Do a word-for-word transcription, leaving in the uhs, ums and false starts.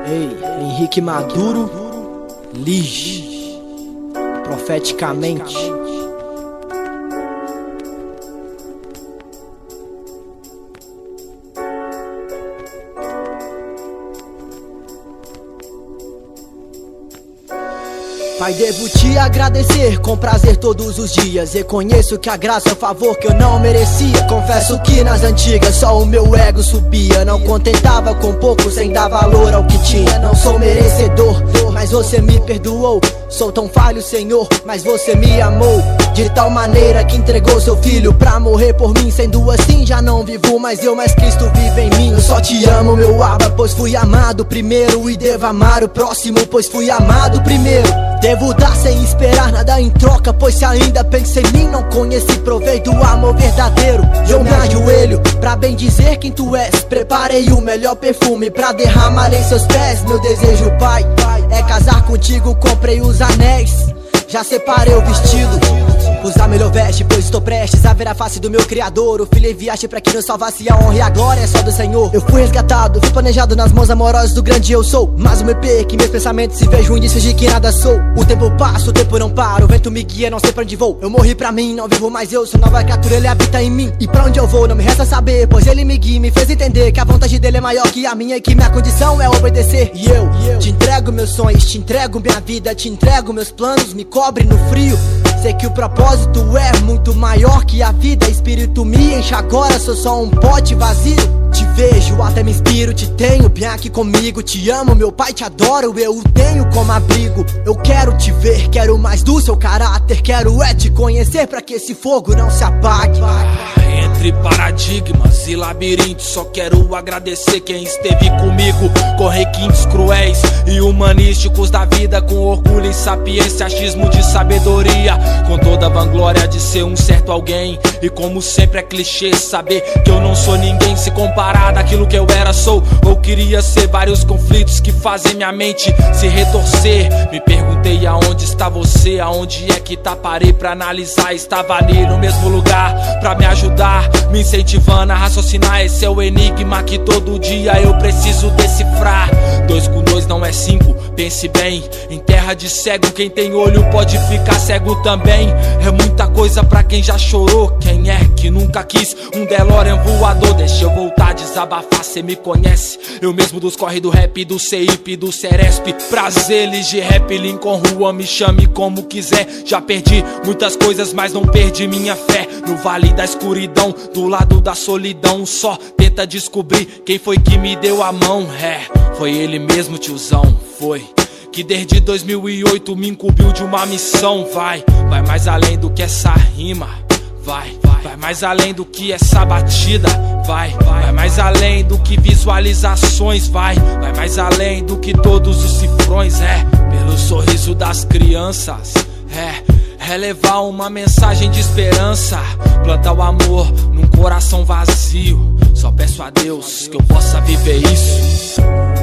Ei, Henrique Maduro, Lige, profeticamente. Pai, devo te agradecer com prazer todos os dias. Reconheço que a graça é um favor que eu não merecia. Confesso que nas antigas só o meu ego subia. Não contentava com pouco sem dar valor ao que tinha. Não sou merecedor, mas você me perdoou. Sou tão falho, Senhor, mas você me amou de tal maneira que entregou seu filho pra morrer por mim. Sendo assim já não vivo mais eu, mas Cristo vive em mim. Eu só te amo, meu Abba, pois fui amado primeiro. E devo amar o próximo, pois fui amado primeiro. Devo dar sem esperar nada em troca, pois se ainda pensa em mim não conheci proveito do amor verdadeiro. Eu me ajoelho pra bem dizer quem tu és. Preparei o melhor perfume pra derramar em seus pés. Meu desejo, Pai, é casar contigo. Comprei os anéis, já separei o vestido. Usar melhor veste, pois estou prestes a ver a face do meu Criador. O filho enviaste pra que nos salvasse, a honra e a glória é só do Senhor. Eu fui resgatado, fui planejado nas mãos amorosas do grande eu sou. Mas o meu E P, que meus pensamentos se vejam indícios de que nada sou. O tempo passa, o tempo não para, o vento me guia, não sei pra onde vou. Eu morri pra mim, não vivo mais eu, sou nova criatura, ele habita em mim. E pra onde eu vou não me resta saber, pois ele me guia, me fez entender que a vontade dele é maior que a minha e que minha condição é obedecer. E eu, e eu te entrego meus sonhos, te entrego minha vida, te entrego meus planos, me cobre no frio. Sei que o propósito é muito maior que a vida. Espírito me enche agora, sou só um pote vazio. Te vejo, até me inspiro, te tenho bem aqui comigo. Te amo, meu pai, te adoro, eu o tenho como abrigo. Eu quero te ver, quero mais do seu caráter. Quero é te conhecer pra que esse fogo não se apague. Entre paradigmas e labirintos, só quero agradecer quem esteve comigo. Com requintes cruéis e humanísticos da vida, com orgulho e sapiência, achismo de sabedoria, com toda a vanglória de ser um certo alguém. E como sempre é clichê saber que eu não sou ninguém, se comparar daquilo que eu era, sou ou queria ser. Vários conflitos que fazem minha mente se retorcer. Me perguntei aonde está você, aonde é que tá, parei pra analisar. Estava ali no mesmo lugar pra me ajudar, me incentivando a raciocinar. Esse é o enigma que todo dia eu preciso decifrar. Dois com dois não é cinco, pense bem. Em terra de cego, quem tem olho pode ficar cego também. É muita coisa pra quem já chorou. Quem é que nunca quis um DeLorean voador? Deixa eu voltar a desabafar, cê me conhece. Eu mesmo dos corre do rap, do C I P, do Ceresp. Prazer, Lige Rap, Lincoln Rua, me chame como quiser. Já perdi muitas coisas, mas não perdi minha fé. No vale da escuridão, do lado da solidão, só tenta descobrir quem foi que me deu a mão. É, foi ele mesmo, tiozão, foi que desde dois mil e oito me incumbiu de uma missão. Vai, vai mais além do que essa rima. Vai, vai mais além do que essa batida. Vai, vai mais além do que visualizações. Vai, vai mais além do que todos os cifrões. É, pelo sorriso das crianças. É, é levar uma mensagem de esperança, plantar o amor num coração vazio. Só peço a Deus que eu possa viver isso.